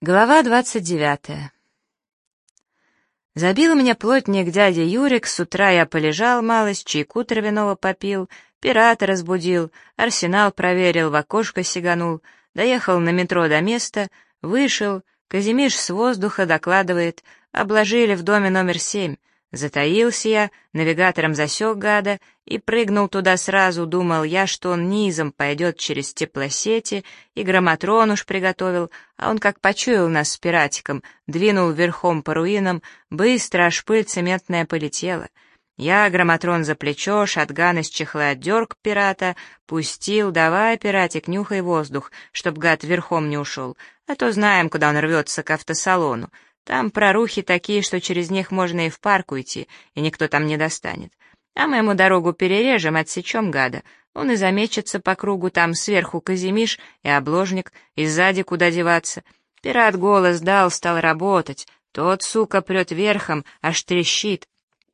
Глава 29. Забил меня плотник дядя Юрик, с утра я полежал малость, чайку травяного попил, пирата разбудил, арсенал проверил, в окошко сиганул, доехал на метро до места, вышел, Казимиш с воздуха докладывает, обложили в доме номер 7. Затаился я, навигатором засек гада и прыгнул туда сразу, думал я, что он низом пойдет через теплосети, и граммотрон уж приготовил, а он как почуял нас с пиратиком, двинул верхом по руинам, быстро, аж пыль цементная полетела. Я граммотрон за плечо, шотган из чехла отдерг пирата, пустил, давай, пиратик, нюхай воздух, чтоб гад верхом не ушел, а то знаем, куда он рвется к автосалону. Там прорухи такие, что через них можно и в парк уйти, и никто там не достанет. А мы ему дорогу перережем, отсечем гада. Он и замечется по кругу, там сверху Казимиш и обложник, и сзади куда деваться. Пират голос дал, стал работать. Тот, сука, прет верхом, аж трещит.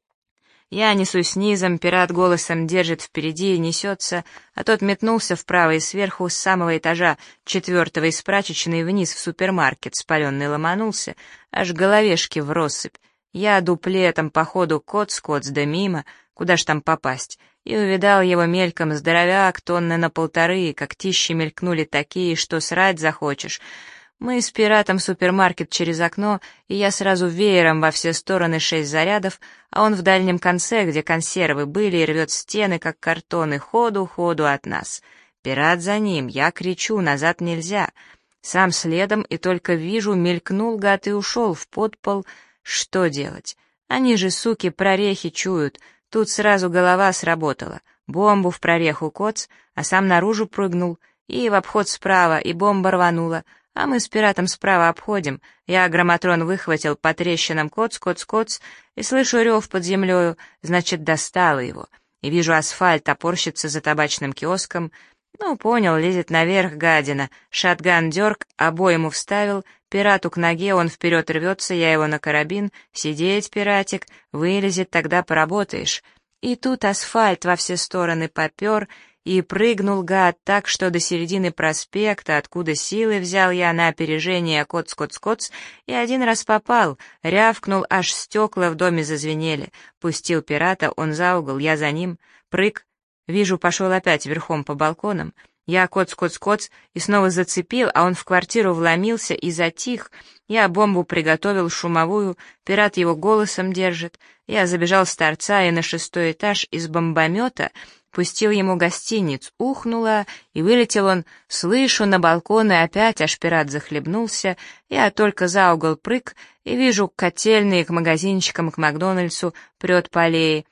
Я несусь низом, пират голосом держит впереди и несется, а тот метнулся вправо и сверху с самого этажа 4-го из прачечной вниз в супермаркет, спаленный ломанулся, аж головешки в россыпь. Я дуплетом по ходу коц-коц да мимо, куда ж там попасть, и увидал его мельком здоровяк, тонны на 1,5, когтищи мелькнули такие, что срать захочешь. Мы с пиратом супермаркет через окно, и я сразу веером во все стороны 6 зарядов, а он в дальнем конце, где консервы были, и рвет стены, как картоны, ходу от нас. Пират за ним, я кричу, назад нельзя. Сам следом, и только вижу, мелькнул гад и ушел в подпол. Что делать? Они же, суки, прорехи чуют. Тут сразу голова сработала. Бомбу в прореху коц, а сам наружу прыгнул, и в обход справа, и бомба рванула. А мы с пиратом справа обходим. Я граммотрон выхватил по трещинам коц, и слышу рев под землею, значит, достало его. И вижу, асфальт топорщится за табачным киоском. Ну, понял, лезет наверх гадина. Шотган дерг, обойму вставил, пирату к ноге, он вперед рвется, я его на карабин. Сидеть, пиратик, вылезет, тогда поработаешь. И тут асфальт во все стороны попер, и прыгнул гад так, что до середины проспекта, откуда силы взял я на опережение коц, и один раз попал, рявкнул, аж стекла в доме зазвенели. Пустил пирата, он за угол, я за ним, прыг, вижу, пошел опять верхом по балконам. Я коц, и снова зацепил, а он в квартиру вломился и затих. Я бомбу приготовил шумовую, пират его голосом держит. Я забежал с торца и на 6-й этаж из бомбомета пустил ему гостиниц, ухнуло, и вылетел он, слышу, на балкон, и опять аж пират захлебнулся. Я только за угол прыг, и вижу, к котельной, к магазинчикам, к Макдональдсу прет по аллее.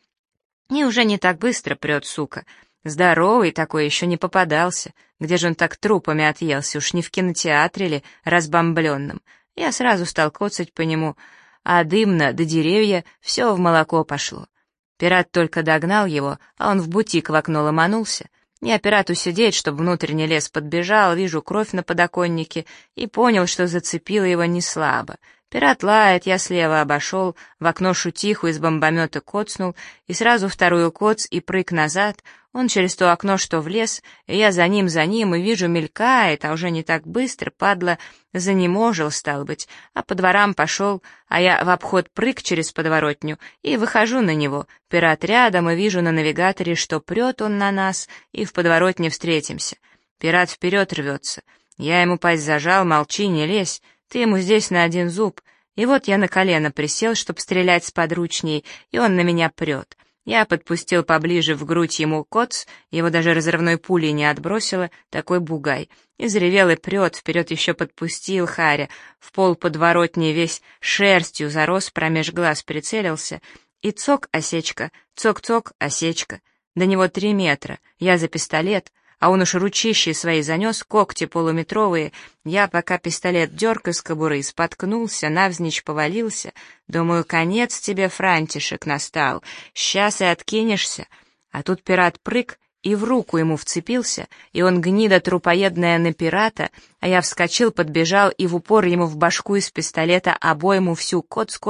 И уже не так быстро прет, сука. Здоровый такой, еще не попадался. Где же он так трупами отъелся, уж не в кинотеатре ли, разбомбленном. Я сразу стал коцать по нему, а дымно до деревья все в молоко пошло. Пират только догнал его, а он в бутик в окно ломанулся. Я пирату сидеть, чтобы внутренний лес подбежал, вижу кровь на подоконнике, и понял, что зацепило его не слабо. Пират лает, я слева обошел, в окно шутиху из бомбомета коцнул, и сразу вторую коц и прыг назад. Он через то окно, что в лес, и я за ним, и вижу, мелькает, а уже не так быстро, падла, занеможил, стал быть, а по дворам пошел, а я в обход прыг через подворотню, и выхожу на него, пират рядом, и вижу на навигаторе, что прет он на нас, и в подворотне встретимся. Пират вперед рвется. Я ему пасть зажал, молчи, не лезь, ты ему здесь на один зуб. И вот я на колено присел, чтоб стрелять сподручней, и он на меня прет. Я подпустил поближе в грудь ему коц, его даже разрывной пулей не отбросило, такой бугай. И заревел и прет, вперед еще подпустил Харя, в пол подворотни весь шерстью зарос, промеж глаз прицелился, и цок, осечка, цок-цок, осечка. До него 3 метра, я за пистолет, а он уж ручищей свои занес, когти полуметровые. Я, пока пистолет дерг из кобуры, споткнулся, навзничь повалился. Думаю, конец тебе, Франтишек, настал, сейчас и откинешься. А тут пират прыг и в руку ему вцепился, и он, гнида трупоедная, на пирата, а я вскочил, подбежал и в упор ему в башку из пистолета обойму всю коц.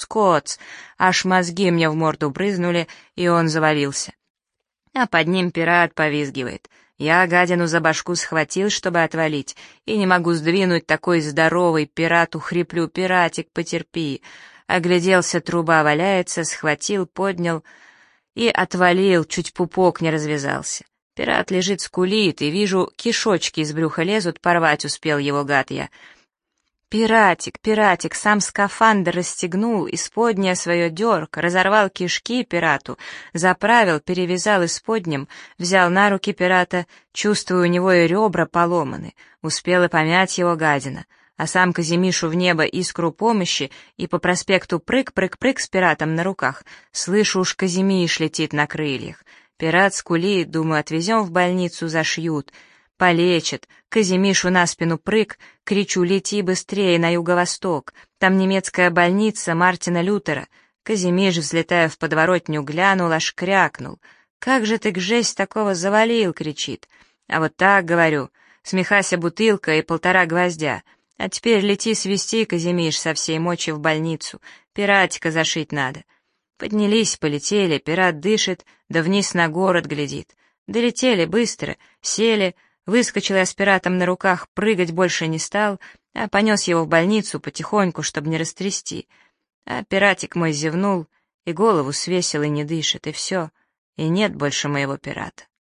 Аж мозги мне в морду брызнули, и он завалился. А под ним пират повизгивает. Я гадину за башку схватил, чтобы отвалить, и не могу сдвинуть такой здоровый, пирату хриплю: «Пиратик, потерпи». Огляделся, труба валяется, схватил, поднял и отвалил, чуть пупок не развязался. Пират лежит, скулит, и вижу, кишочки из брюха лезут, порвать успел его, гад я. Пиратик, пиратик, сам скафандр расстегнул, исподнее свое дерг, разорвал кишки пирату, заправил, перевязал исподним, взял на руки пирата, чувствую, у него и ребра поломаны, успел и помять его, гадина, а сам Казимишу в небо искру помощи и по проспекту прыг-прыг-прыг с пиратом на руках, слышу, уж Казимиш летит на крыльях. Пират скулит, думаю, отвезем в больницу, зашьют. Полечат. Казимишу на спину прыг, кричу: «Лети быстрее на юго-восток! Там немецкая больница Мартина Лютера!» Казимиш, взлетая в подворотню, глянул, аж крякнул. «Как же ты к жесть такого завалил!» — кричит. А вот так, говорю, смехася бутылка и 1,5 гвоздя. А теперь лети свести, Казимиш, со всей мочи в больницу. Пиратика зашить надо. Поднялись, полетели, пират дышит, да вниз на город глядит. Долетели быстро, сели. Выскочил я с пиратом на руках, прыгать больше не стал, а понес его в больницу потихоньку, чтобы не растрясти. А пиратик мой зевнул, и голову свесил, и не дышит, и все, и нет больше моего пирата.